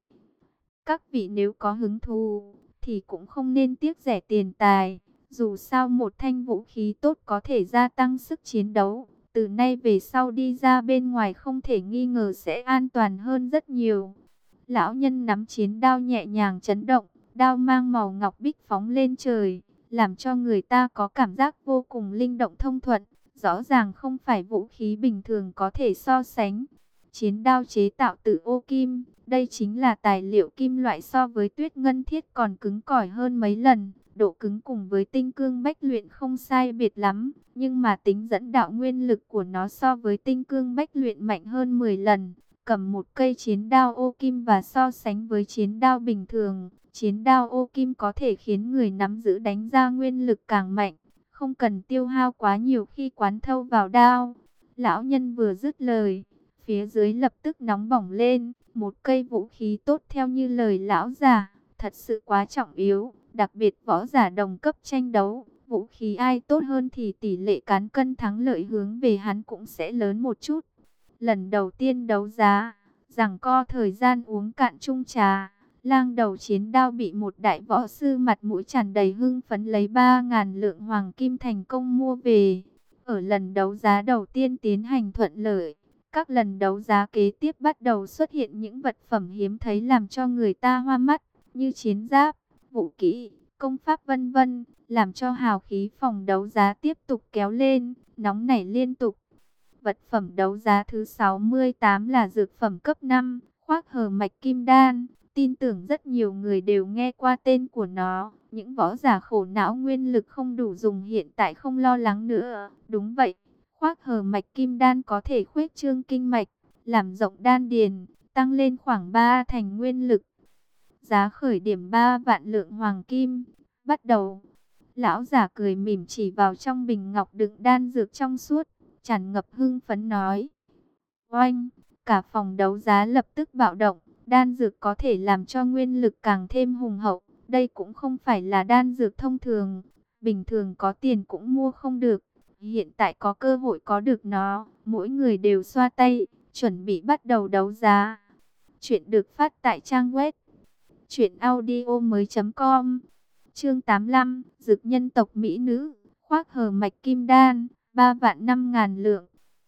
Các vị nếu có hứng thú, thì cũng không nên tiếc rẻ tiền tài, dù sao một thanh vũ khí tốt có thể gia tăng sức chiến đấu. Từ nay về sau đi ra bên ngoài không thể nghi ngờ sẽ an toàn hơn rất nhiều. Lão nhân nắm chiến đao nhẹ nhàng chấn động, đao mang màu ngọc bích phóng lên trời, làm cho người ta có cảm giác vô cùng linh động thông thuận. Rõ ràng không phải vũ khí bình thường có thể so sánh. Chiến đao chế tạo từ ô kim, đây chính là tài liệu kim loại so với Tuyết Ngân Thiết còn cứng cỏi hơn mấy lần. Độ cứng cùng với tinh cương bách luyện không sai biệt lắm, nhưng mà tính dẫn đạo nguyên lực của nó so với tinh cương bách luyện mạnh hơn mười lần. Cầm một cây chiến đao ô kim và so sánh với chiến đao bình thường, chiến đao ô kim có thể khiến người nắm giữ đánh ra nguyên lực càng mạnh, không cần tiêu hao quá nhiều khi quán thâu vào đao. Lão nhân vừa dứt lời, phía dưới lập tức nóng bỏng lên, một cây vũ khí tốt theo như lời lão già, thật sự quá trọng yếu, đặc biệt võ giả đồng cấp tranh đấu, vũ khí ai tốt hơn thì tỷ lệ cán cân thắng lợi hướng về hắn cũng sẽ lớn một chút. Lần đầu tiên đấu giá, giằng co thời gian uống cạn chung trà, Lang Đầu Chiến Đao bị một đại võ sư mặt mũi tràn đầy hưng phấn lấy ba ngàn lượng hoàng kim thành công mua về. Ở lần đấu giá đầu tiên tiến hành thuận lợi, các lần đấu giá kế tiếp bắt đầu xuất hiện những vật phẩm hiếm thấy làm cho người ta hoa mắt, như chiến giáp, vũ kỹ, công pháp vân vân, làm cho hào khí phòng đấu giá tiếp tục kéo lên, nóng nảy liên tục. Vật phẩm đấu giá thứ sáu mươi tám là dược phẩm cấp năm, khoác hờ mạch kim đan. Tin tưởng rất nhiều người đều nghe qua tên của nó. Những võ giả khổ não nguyên lực không đủ dùng hiện tại không lo lắng nữa. Đúng vậy, khoác hờ mạch kim đan có thể khuếch trương kinh mạch, làm rộng đan điền, tăng lên khoảng ba thành nguyên lực. Giá khởi điểm ba vạn lượng hoàng kim. Bắt đầu. Lão giả cười mỉm chỉ vào trong bình ngọc đựng đan dược trong suốt, tràn ngập hưng phấn nói. Oanh, cả phòng đấu giá lập tức bạo động, đan dược có thể làm cho nguyên lực càng thêm hùng hậu. Đây cũng không phải là đan dược thông thường, bình thường có tiền cũng mua không được. Hiện tại có cơ hội có được nó, mỗi người đều xoa tay, chuẩn bị bắt đầu đấu giá. Chuyện được phát tại trang web truyện audio mới chấm com. Chương tám mươi lăm, dược nhân tộc mỹ nữ, khoác hờ mạch kim đan, ba vạn năm ngàn lượng,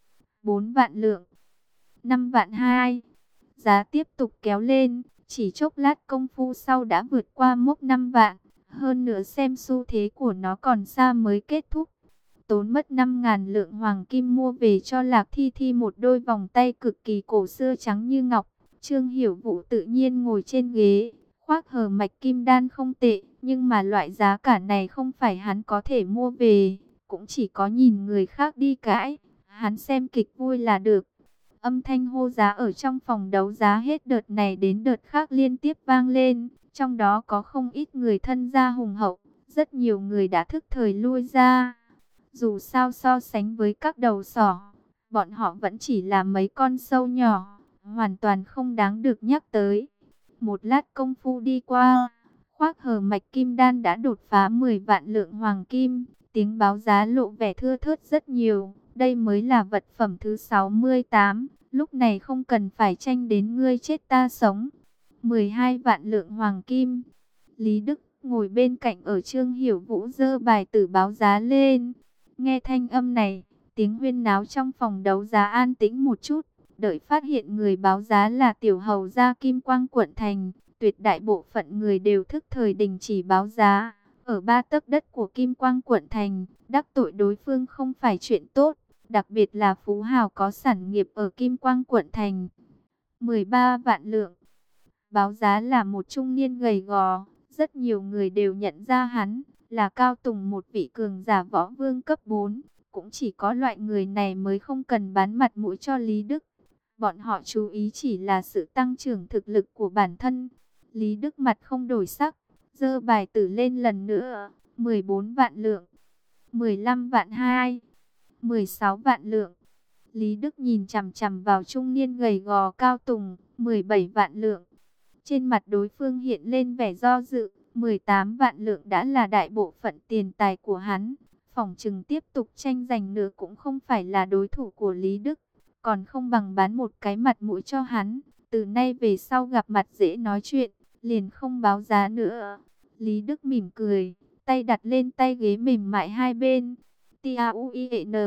bốn vạn lượng, năm vạn hai. Giá tiếp tục kéo lên, chỉ chốc lát công phu sau đã vượt qua mốc năm vạn. Hơn nữa xem xu thế của nó còn xa mới kết thúc. Tốn mất năm ngàn lượng hoàng kim mua về cho Lạc Thi Thi một đôi vòng tay cực kỳ cổ xưa trắng như ngọc. Trương Hiểu Vũ tự nhiên ngồi trên ghế, khoác hờ mạch kim đan không tệ, nhưng mà loại giá cả này không phải hắn có thể mua về, cũng chỉ có nhìn người khác đi cãi, hắn xem kịch vui là được. Âm thanh hô giá ở trong phòng đấu giá hết đợt này đến đợt khác liên tiếp vang lên, trong đó có không ít người thân gia hùng hậu, rất nhiều người đã thức thời lui ra. Dù sao so sánh với các đầu sỏ, bọn họ vẫn chỉ là mấy con sâu nhỏ, hoàn toàn không đáng được nhắc tới. Một lát công phu đi qua, khoác hờ mạch kim đan đã đột phá mười vạn lượng hoàng kim, tiếng báo giá lộ vẻ thưa thớt rất nhiều. Đây mới là vật phẩm thứ sáu mươi tám, lúc này không cần phải tranh đến ngươi chết ta sống. mười hai vạn lượng hoàng kim. Lý Đức ngồi bên cạnh ở Trương Hiểu Vũ giơ bài tử báo giá lên. Nghe thanh âm này, tiếng huyên náo trong phòng đấu giá an tĩnh một chút. Đợi phát hiện người báo giá là tiểu hầu gia Kim Quang quận thành, tuyệt đại bộ phận người đều thức thời đình chỉ báo giá. Ở ba tấc đất của Kim Quang quận thành, đắc tội đối phương không phải chuyện tốt, đặc biệt là phú hào có sản nghiệp ở Kim Quang quận thành. mười ba vạn lượng. Báo giá là một trung niên gầy gò, rất nhiều người đều nhận ra hắn là Cao Tùng, một vị cường giả võ vương cấp bốn. Cũng chỉ có loại người này mới không cần bán mặt mũi cho Lý Đức. Bọn họ chú ý chỉ là sự tăng trưởng thực lực của bản thân. Lý Đức mặt không đổi sắc, giơ bài tử lên lần nữa. mười bốn vạn lượng, mười lăm vạn hai, mười sáu vạn lượng. Lý Đức nhìn chằm chằm vào trung niên gầy gò Cao Tùng. mười bảy vạn lượng. Trên mặt đối phương hiện lên vẻ do dự. mười tám vạn lượng đã là đại bộ phận tiền tài của hắn. Phỏng chừng tiếp tục tranh giành nữa cũng không phải là đối thủ của Lý Đức. Còn không bằng bán một cái mặt mũi cho hắn. Từ nay về sau gặp mặt dễ nói chuyện, liền không báo giá nữa. Lý Đức mỉm cười, tay đặt lên tay ghế mềm mại hai bên. T A U I E N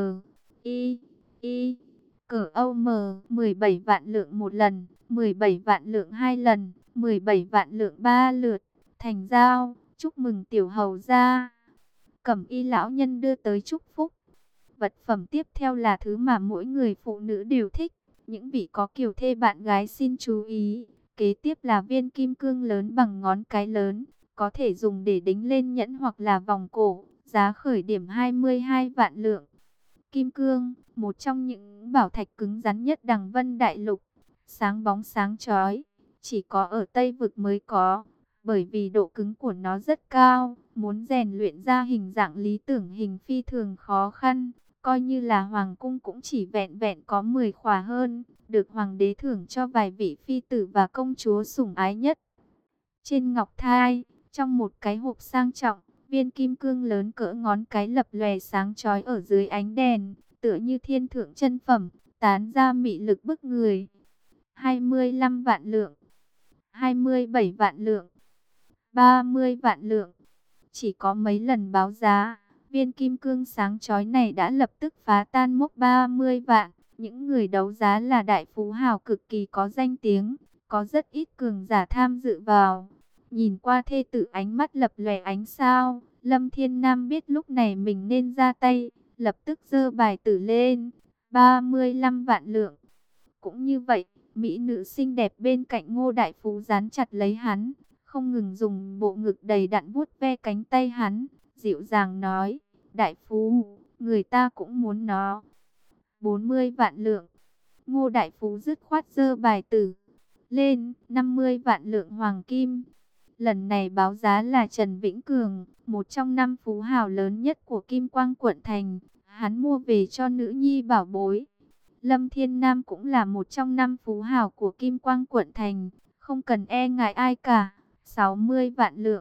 I I Cỡ Âu M mười bảy vạn lượng một lần, mười bảy vạn lượng hai lần, mười bảy vạn lượng ba lượt. Thành giao, chúc mừng tiểu hầu gia. Cẩm y lão nhân đưa tới chúc phúc. Vật phẩm tiếp theo là thứ mà mỗi người phụ nữ đều thích. Những vị có kiều thê bạn gái xin chú ý. Kế tiếp là viên kim cương lớn bằng ngón cái lớn, có thể dùng để đính lên nhẫn hoặc là vòng cổ. Giá khởi điểm hai mươi hai vạn lượng. Kim cương, một trong những bảo thạch cứng rắn nhất đằng Vân Đại Lục. Sáng bóng sáng chói, chỉ có ở Tây Vực mới có. Bởi vì độ cứng của nó rất cao, muốn rèn luyện ra hình dạng lý tưởng hình phi thường khó khăn. Coi như là hoàng cung cũng chỉ vẹn vẹn có mười khỏa hơn, được hoàng đế thưởng cho vài vị phi tử và công chúa sủng ái nhất. Trên ngọc thai, trong một cái hộp sang trọng, viên kim cương lớn cỡ ngón cái lập lòe sáng chói ở dưới ánh đèn, tựa như thiên thượng chân phẩm, tán ra mị lực bức người. hai mươi lăm vạn lượng, hai mươi bảy vạn lượng, ba mươi vạn lượng. Chỉ có mấy lần báo giá, viên kim cương sáng chói này đã lập tức phá tan mốc ba mươi vạn. Những người đấu giá là đại phú hào cực kỳ có danh tiếng, có rất ít cường giả tham dự vào. Nhìn qua thê tử ánh mắt lập lòe ánh sao, Lâm Thiên Nam biết lúc này mình nên ra tay, lập tức giơ bài tử lên. ba mươi lăm vạn lượng. Cũng như vậy, mỹ nữ xinh đẹp bên cạnh Ngô Đại Phú dán chặt lấy hắn, không ngừng dùng bộ ngực đầy đặn vuốt ve cánh tay hắn, dịu dàng nói, Đại Phú, người ta cũng muốn nó. bốn mươi vạn lượng. Ngô Đại Phú dứt khoát giơ bài tử lên, năm mươi vạn lượng hoàng kim. Lần này báo giá là Trần Vĩnh Cường, một trong năm phú hào lớn nhất của Kim Quang quận thành, hắn mua về cho nữ nhi bảo bối. Lâm Thiên Nam cũng là một trong năm phú hào của Kim Quang quận thành, không cần e ngại ai cả. sáu mươi vạn lượng,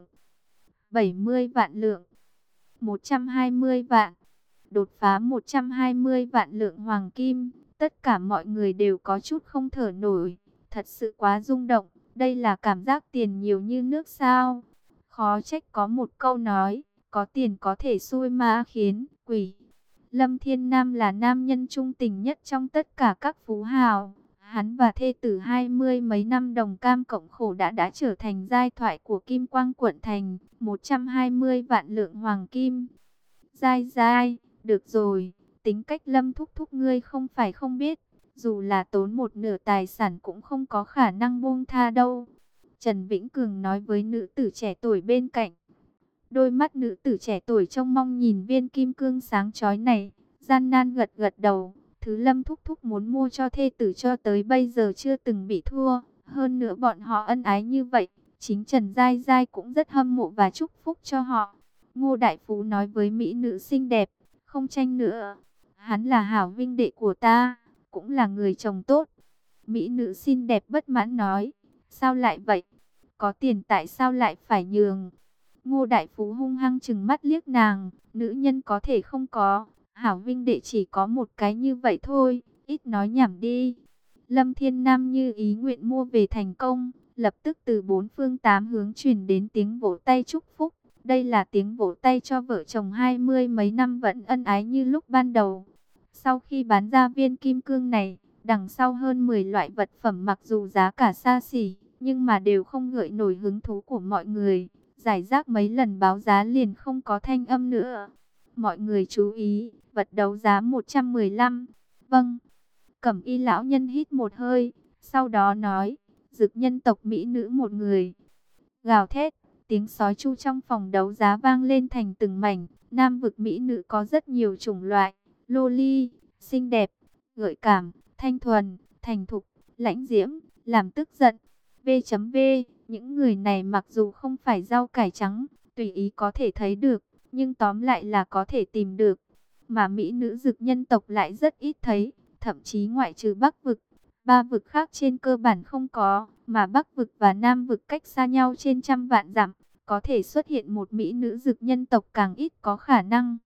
bảy mươi vạn lượng, một trăm hai mươi vạn. Đột phá một trăm hai mươi vạn lượng hoàng kim, tất cả mọi người đều có chút không thở nổi, thật sự quá rung động, đây là cảm giác tiền nhiều như nước sao? Khó trách có một câu nói, có tiền có thể xui ma khiến quỷ. Lâm Thiên Nam là nam nhân trung tình nhất trong tất cả các phú hào. Hắn và thê tử hai mươi mấy năm đồng cam cộng khổ đã đã trở thành giai thoại của Kim Quang quận thành, một trăm hai mươi vạn lượng hoàng kim. Giai giai, được rồi, tính cách Lâm thúc thúc ngươi không phải không biết, dù là tốn một nửa tài sản cũng không có khả năng buông tha đâu. Trần Vĩnh Cường nói với nữ tử trẻ tuổi bên cạnh. Đôi mắt nữ tử trẻ tuổi trông mong nhìn viên kim cương sáng chói này, gian nan gật gật đầu. Thứ Lâm thúc thúc muốn mua cho thê tử cho tới bây giờ chưa từng bị thua. Hơn nữa bọn họ ân ái như vậy, chính Trần Giai Giai cũng rất hâm mộ và chúc phúc cho họ. Ngô Đại Phú nói với mỹ nữ xinh đẹp, không tranh nữa. Hắn là hảo vinh đệ của ta, cũng là người chồng tốt. Mỹ nữ xinh đẹp bất mãn nói, sao lại vậy? Có tiền tại sao lại phải nhường? Ngô Đại Phú hung hăng trừng mắt liếc nàng, nữ nhân có thể không có, hảo vinh đệ chỉ có một cái như vậy thôi, ít nói nhảm đi. Lâm Thiên Nam như ý nguyện mua về thành công, lập tức từ bốn phương tám hướng truyền đến tiếng vỗ tay chúc phúc. Đây là tiếng vỗ tay cho vợ chồng hai mươi mấy năm vẫn ân ái như lúc ban đầu. Sau khi bán ra viên kim cương này, đằng sau hơn mười loại vật phẩm mặc dù giá cả xa xỉ, nhưng mà đều không gợi nổi hứng thú của mọi người. Giải rác mấy lần báo giá liền không có thanh âm nữa. Mọi người chú ý, vật đấu giá một trăm mười lăm. Vâng. Cẩm y lão nhân hít một hơi, sau đó nói, dực nhân tộc mỹ nữ một người. Gào thét, tiếng sói chu trong phòng đấu giá vang lên thành từng mảnh. Nam vực mỹ nữ có rất nhiều chủng loại, loli, xinh đẹp, gợi cảm, thanh thuần, thành thục, lãnh diễm, làm tức giận. V.V. Những người này mặc dù không phải rau cải trắng, tùy ý có thể thấy được, nhưng tóm lại là có thể tìm được. Mà mỹ nữ dực nhân tộc lại rất ít thấy, thậm chí ngoại trừ Bắc vực, ba vực khác trên cơ bản không có, mà Bắc vực và Nam vực cách xa nhau trên trăm vạn dặm, có thể xuất hiện một mỹ nữ dực nhân tộc càng ít có khả năng.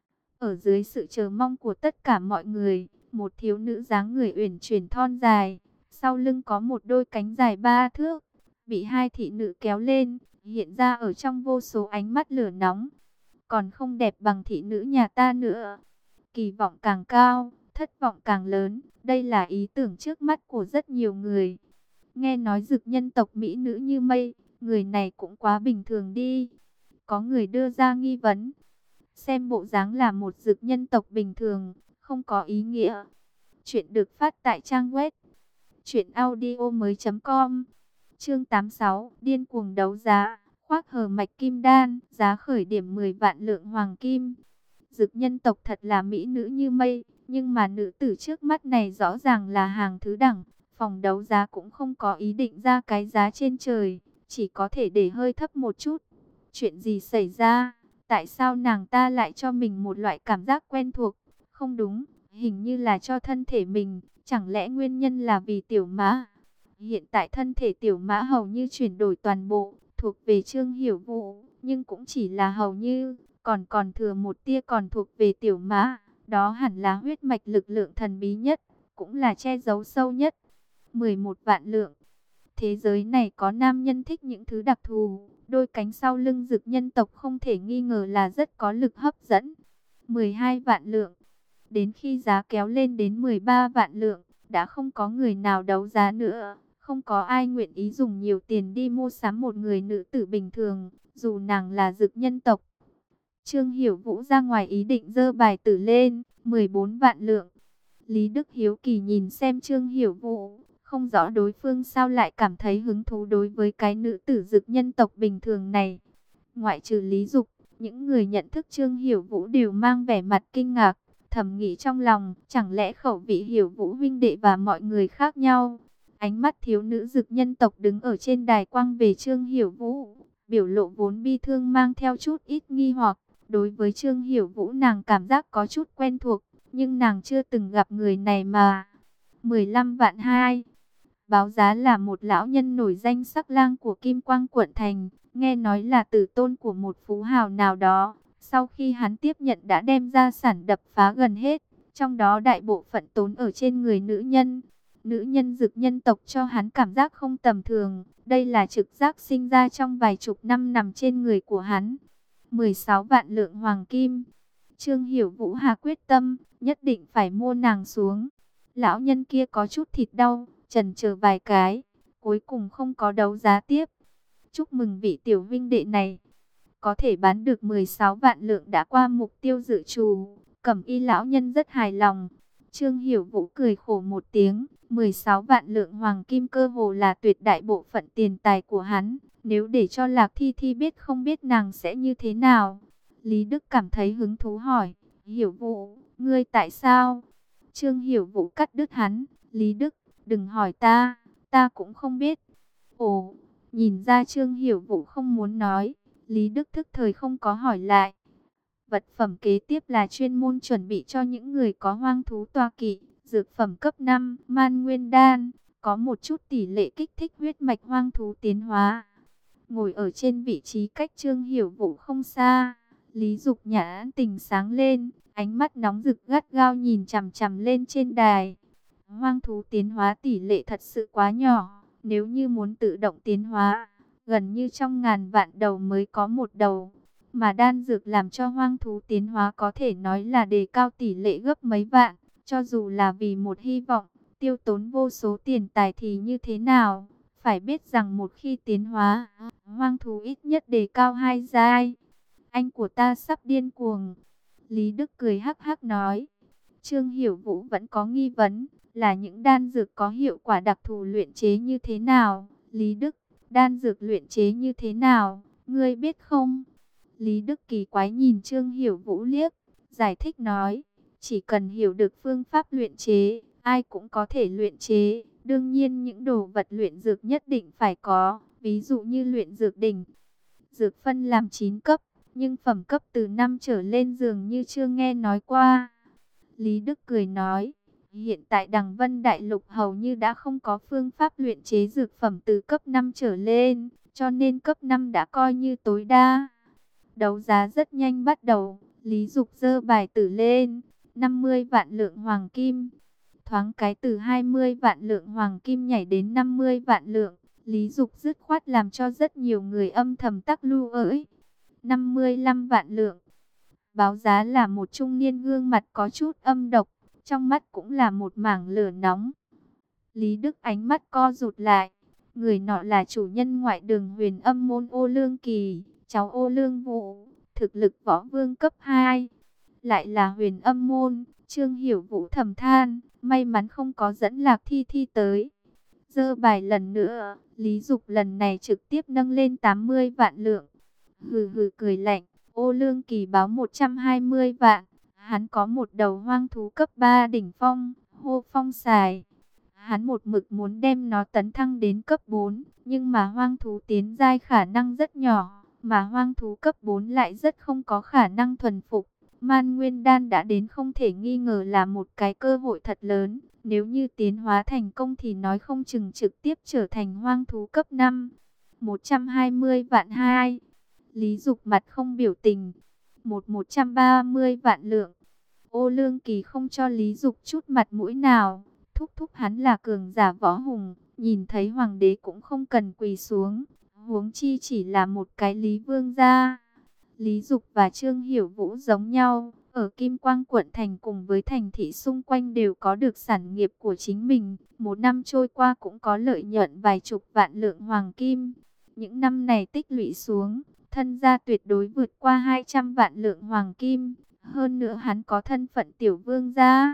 Ở dưới sự chờ mong của tất cả mọi người, một thiếu nữ dáng người uyển chuyển thon dài, sau lưng có một đôi cánh dài ba thước, bị hai thị nữ kéo lên, hiện ra ở trong vô số ánh mắt lửa nóng. Còn không đẹp bằng thị nữ nhà ta nữa. Kỳ vọng càng cao, thất vọng càng lớn, đây là ý tưởng trước mắt của rất nhiều người. Nghe nói dực nhân tộc mỹ nữ như mây, người này cũng quá bình thường đi. Có người đưa ra nghi vấn. Xem bộ dáng là một dực nhân tộc bình thường, không có ý nghĩa. Chuyện được phát tại trang web truyện audio mới chấm com. Chương tám mươi sáu, điên cuồng đấu giá, khoác hờ mạch kim đan, giá khởi điểm mười vạn lượng hoàng kim. Dực nhân tộc thật là mỹ nữ như mây, nhưng mà nữ tử trước mắt này rõ ràng là hàng thứ đẳng. Phòng đấu giá cũng không có ý định ra cái giá trên trời, chỉ có thể để hơi thấp một chút. Chuyện gì xảy ra? Tại sao nàng ta lại cho mình một loại cảm giác quen thuộc? Không đúng, hình như là cho thân thể mình, chẳng lẽ nguyên nhân là vì tiểu mã? Hiện tại thân thể tiểu mã hầu như chuyển đổi toàn bộ, thuộc về Trương Hiểu Vũ, nhưng cũng chỉ là hầu như, còn còn thừa một tia còn thuộc về tiểu mã. Đó hẳn là huyết mạch lực lượng thần bí nhất, cũng là che giấu sâu nhất. mười một vạn lượng. Thế giới này có nam nhân thích những thứ đặc thù, đôi cánh sau lưng dực nhân tộc không thể nghi ngờ là rất có lực hấp dẫn. mười hai vạn lượng. Đến khi giá kéo lên đến mười ba vạn lượng, đã không có người nào đấu giá nữa. Không có ai nguyện ý dùng nhiều tiền đi mua sắm một người nữ tử bình thường, dù nàng là dực nhân tộc. Trương Hiểu Vũ ra ngoài ý định dơ bài tử lên, mười bốn vạn lượng. Lý Đức hiếu kỳ nhìn xem Trương Hiểu Vũ, không rõ đối phương sao lại cảm thấy hứng thú đối với cái nữ tử dực nhân tộc bình thường này. Ngoại trừ Lý Dục, những người nhận thức Trương Hiểu Vũ đều mang vẻ mặt kinh ngạc, thầm nghĩ trong lòng, chẳng lẽ khẩu vị Hiểu Vũ huynh đệ và mọi người khác nhau. Ánh mắt thiếu nữ dực nhân tộc đứng ở trên đài quang về Trương Hiểu Vũ, biểu lộ vốn bi thương mang theo chút ít nghi hoặc. Đối với Trương Hiểu Vũ nàng cảm giác có chút quen thuộc, nhưng nàng chưa từng gặp người này mà. mười lăm vạn hai. Báo giá là một lão nhân nổi danh sắc lang của Kim Quang quận thành, nghe nói là tử tôn của một phú hào nào đó. Sau khi hắn tiếp nhận đã đem gia sản đập phá gần hết, trong đó đại bộ phận tốn ở trên người nữ nhân. Nữ nhân dực nhân tộc cho hắn cảm giác không tầm thường, đây là trực giác sinh ra trong vài chục năm nằm trên người của hắn. mười sáu vạn lượng hoàng kim. Trương Hiểu Vũ hà quyết tâm, nhất định phải mua nàng xuống. Lão nhân kia có chút thịt đau, chần chờ vài cái, cuối cùng không có đấu giá tiếp. Chúc mừng vị tiểu vinh đệ này, có thể bán được mười sáu vạn lượng đã qua mục tiêu dự trù. Cẩm y lão nhân rất hài lòng. Trương Hiểu Vũ cười khổ một tiếng, mười sáu vạn lượng hoàng kim cơ hồ là tuyệt đại bộ phận tiền tài của hắn. Nếu để cho Lạc Thi Thi biết không biết nàng sẽ như thế nào. Lý Đức cảm thấy hứng thú hỏi, Hiểu Vũ, ngươi tại sao? Trương Hiểu Vũ cắt đứt hắn, Lý Đức, đừng hỏi ta, ta cũng không biết. Ồ, nhìn ra Trương Hiểu Vũ không muốn nói, Lý Đức thức thời không có hỏi lại. Vật phẩm kế tiếp là chuyên môn chuẩn bị cho những người có hoang thú toa kỵ, dược phẩm cấp năm, man nguyên đan, có một chút tỷ lệ kích thích huyết mạch hoang thú tiến hóa. Ngồi ở trên vị trí cách Trương Hiểu Vũ không xa, Lý Dục nhãn tình sáng lên, ánh mắt nóng rực gắt gao nhìn chằm chằm lên trên đài. Hoang thú tiến hóa tỷ lệ thật sự quá nhỏ, nếu như muốn tự động tiến hóa, gần như trong ngàn vạn đầu mới có một đầu. Mà đan dược làm cho hoang thú tiến hóa có thể nói là đề cao tỷ lệ gấp mấy vạn, cho dù là vì một hy vọng, tiêu tốn vô số tiền tài thì như thế nào. Phải biết rằng một khi tiến hóa, hoang thú ít nhất đề cao hai giai. Anh của ta sắp điên cuồng. Lý Đức cười hắc hắc nói. Trương Hiểu Vũ vẫn có nghi vấn, là những đan dược có hiệu quả đặc thù luyện chế như thế nào? Lý Đức, đan dược luyện chế như thế nào? Ngươi biết không? Lý Đức kỳ quái nhìn Trương Hiểu Vũ liếc, giải thích nói, chỉ cần hiểu được phương pháp luyện chế, ai cũng có thể luyện chế. Đương nhiên những đồ vật luyện dược nhất định phải có, ví dụ như luyện dược đỉnh. Dược phân làm chín cấp, nhưng phẩm cấp từ năm trở lên dường như chưa nghe nói qua. Lý Đức cười nói, hiện tại Đằng Vân Đại Lục hầu như đã không có phương pháp luyện chế dược phẩm từ cấp năm trở lên, cho nên cấp năm đã coi như tối đa. Đấu giá rất nhanh bắt đầu, Lý Dục giơ bài tử lên, năm mươi vạn lượng hoàng kim. Thoáng cái từ hai mươi vạn lượng hoàng kim nhảy đến năm mươi vạn lượng, Lý Dục dứt khoát làm cho rất nhiều người âm thầm tắc lưu ỡi. năm mươi lăm vạn lượng. Báo giá là một trung niên gương mặt có chút âm độc, trong mắt cũng là một mảng lửa nóng. Lý Đức ánh mắt co rụt lại, người nọ là chủ nhân ngoại đường Huyền Âm môn Ô Lương Kỳ, cháu Ô Lương Vũ, thực lực võ vương cấp hai. Lại là Huyền Âm môn, Trương Hiểu Vũ thầm than, may mắn không có dẫn Lạc Thi Thi tới. Giơ bài lần nữa, Lý Dục lần này trực tiếp nâng lên tám mươi vạn lượng. Hừ hừ cười lạnh, Ô Lương Kỳ báo một trăm hai mươi vạn. Hắn có một đầu hoang thú cấp ba đỉnh phong, hô phong xài. Hắn một mực muốn đem nó tấn thăng đến cấp bốn, nhưng mà hoang thú tiến giai khả năng rất nhỏ, mà hoang thú cấp bốn lại rất không có khả năng thuần phục. Man Nguyên Đan đã đến không thể nghi ngờ là một cái cơ hội thật lớn. Nếu như tiến hóa thành công thì nói không chừng trực tiếp trở thành hoang thú cấp năm. một trăm hai mươi vạn hai. Lý Dục mặt không biểu tình. Một một trăm ba mươi vạn lượng. Ô Lương Kỳ không cho Lý Dục chút mặt mũi nào. Thúc thúc hắn là cường giả võ hùng. Nhìn thấy hoàng đế cũng không cần quỳ xuống. Huống chi chỉ là một cái Lý Vương gia. Lý Dục và Trương Hiểu Vũ giống nhau, ở Kim Quang quận thành cùng với thành thị xung quanh đều có được sản nghiệp của chính mình. Một năm trôi qua cũng có lợi nhuận vài chục vạn lượng hoàng kim. Những năm này tích lũy xuống, thân gia tuyệt đối vượt qua hai trăm vạn lượng hoàng kim. Hơn nữa hắn có thân phận tiểu vương gia.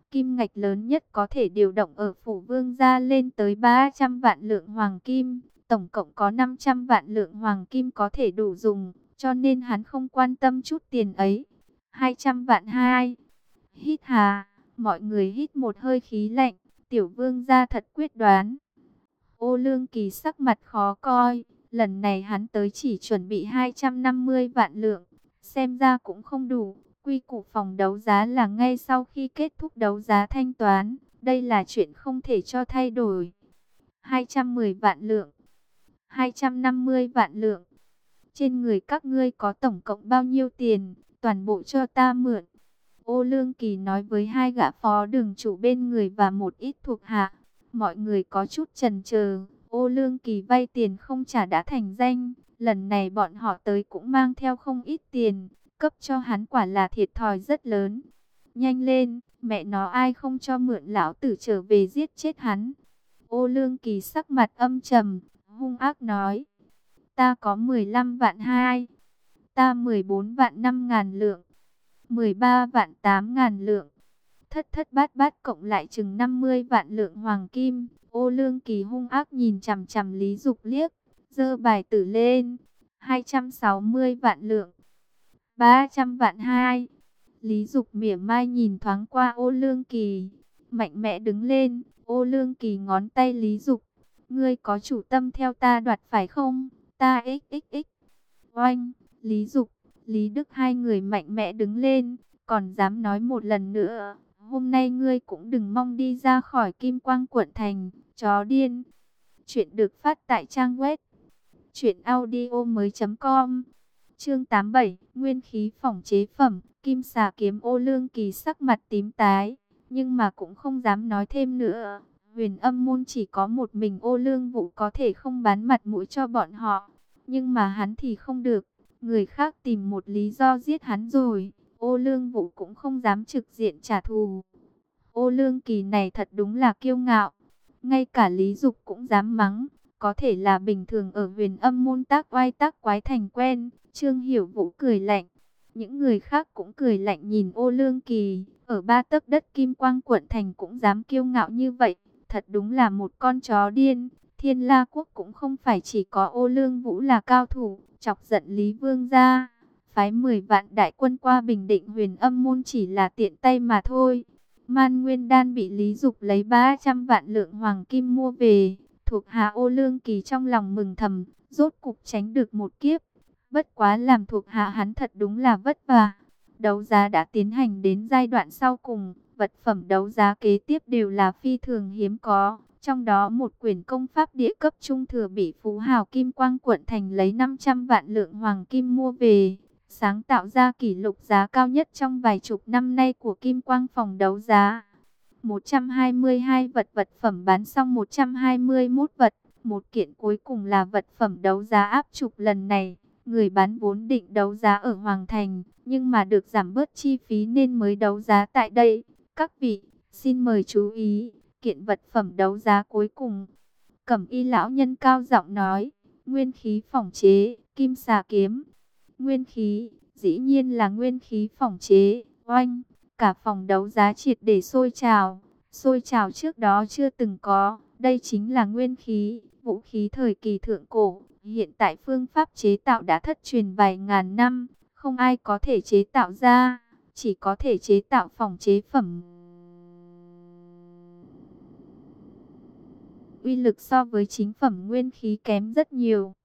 Kim ngạch lớn nhất có thể điều động ở phủ vương gia lên tới ba trăm vạn lượng hoàng kim. Tổng cộng có năm trăm vạn lượng hoàng kim có thể đủ dùng, cho nên hắn không quan tâm chút tiền ấy. hai trăm vạn hai. Hít hà, mọi người hít một hơi khí lạnh, tiểu vương gia thật quyết đoán. Ô Lương Kỳ sắc mặt khó coi, lần này hắn tới chỉ chuẩn bị hai trăm năm mươi vạn lượng, xem ra cũng không đủ. Quy củ phòng đấu giá là ngay sau khi kết thúc đấu giá thanh toán, đây là chuyện không thể cho thay đổi. hai trăm mười vạn lượng, hai trăm năm mươi vạn lượng. Trên người các ngươi có tổng cộng bao nhiêu tiền, toàn bộ cho ta mượn. Ô Lương Kỳ nói với hai gã phó đường chủ bên người và một ít thuộc hạ. Mọi người có chút chần chờ. Ô Lương Kỳ vay tiền không trả đã thành danh. Lần này bọn họ tới cũng mang theo không ít tiền. Cấp cho hắn quả là thiệt thòi rất lớn. Nhanh lên, mẹ nó ai không cho mượn lão tử trở về giết chết hắn. Ô Lương Kỳ sắc mặt âm trầm, hung ác nói. Ta có mười lăm vạn hai. Ta mười bốn vạn năm ngàn lượng. mười ba vạn tám ngàn lượng. Thất thất bát bát cộng lại chừng năm mươi vạn lượng hoàng kim. Ô Lương Kỳ hung ác nhìn chằm chằm Lý Dục liếc, giơ bài tử lên. hai trăm sáu mươi vạn lượng. ba trăm vạn hai. Lý Dục mỉa mai nhìn thoáng qua Ô Lương Kỳ, mạnh mẽ đứng lên. Ô Lương Kỳ ngón tay Lý Dục. Ngươi có chủ tâm theo ta đoạt phải không? Ta xxx. Oanh, Lý Dục, Lý Đức hai người mạnh mẽ đứng lên, còn dám nói một lần nữa, hôm nay ngươi cũng đừng mong đi ra khỏi Kim Quang quận thành, chó điên. Chuyện được phát tại trang web truyệnaudiomoi.com. Chương tám mươi bảy, nguyên khí phỏng chế phẩm, Kim Xà kiếm. Ô Lương Kỳ sắc mặt tím tái, nhưng mà cũng không dám nói thêm nữa. Huyền Âm môn chỉ có một mình Ô Lương Vũ có thể không bán mặt mũi cho bọn họ, nhưng mà hắn thì không được. Người khác tìm một lý do giết hắn rồi, Ô Lương Vũ cũng không dám trực diện trả thù. Ô Lương Kỳ này thật đúng là kiêu ngạo, ngay cả Lý Dục cũng dám mắng. Có thể là bình thường ở Huyền Âm môn tác oai tác quái thành quen. Trương Hiểu Vũ cười lạnh, những người khác cũng cười lạnh nhìn Ô Lương Kỳ. Ở ba tấc đất Kim Quang quận thành cũng dám kiêu ngạo như vậy, thật đúng là một con chó điên. Thiên La Quốc cũng không phải chỉ có Ô Lương Vũ là cao thủ, chọc giận Lý Vương gia, phái mười vạn đại quân qua bình định Huyền Âm môn chỉ là tiện tay mà thôi. Man Nguyên Đan bị Lý Dục lấy ba trăm vạn lượng hoàng kim mua về, thuộc hạ Ô Lương Kỳ trong lòng mừng thầm, rốt cục tránh được một kiếp. Bất quá làm thuộc hạ hắn thật đúng là vất vả. Đấu giá đã tiến hành đến giai đoạn sau cùng, vật phẩm đấu giá kế tiếp đều là phi thường hiếm có. Trong đó một quyển công pháp địa cấp trung thừa bị phú hào Kim Quang quận thành lấy năm trăm vạn lượng hoàng kim mua về, sáng tạo ra kỷ lục giá cao nhất trong vài chục năm nay của Kim Quang phòng đấu giá. một trăm hai mươi hai vật vật phẩm bán xong một trăm hai mươi mốt vật, một kiện cuối cùng là vật phẩm đấu giá áp trục lần này. Người bán vốn định đấu giá ở Hoàng Thành, nhưng mà được giảm bớt chi phí nên mới đấu giá tại đây. Các vị, xin mời chú ý, kiện vật phẩm đấu giá cuối cùng. Cẩm Y lão nhân cao giọng nói, nguyên khí phỏng chế, Kim Xà kiếm. Nguyên khí, dĩ nhiên là nguyên khí phỏng chế. Oanh, cả phòng đấu giá triệt để sôi trào, sôi trào trước đó chưa từng có. Đây chính là nguyên khí, vũ khí thời kỳ thượng cổ. Hiện tại phương pháp chế tạo đã thất truyền vài ngàn năm, không ai có thể chế tạo ra, chỉ có thể chế tạo phỏng chế phẩm. Uy lực so với chính phẩm nguyên khí kém rất nhiều,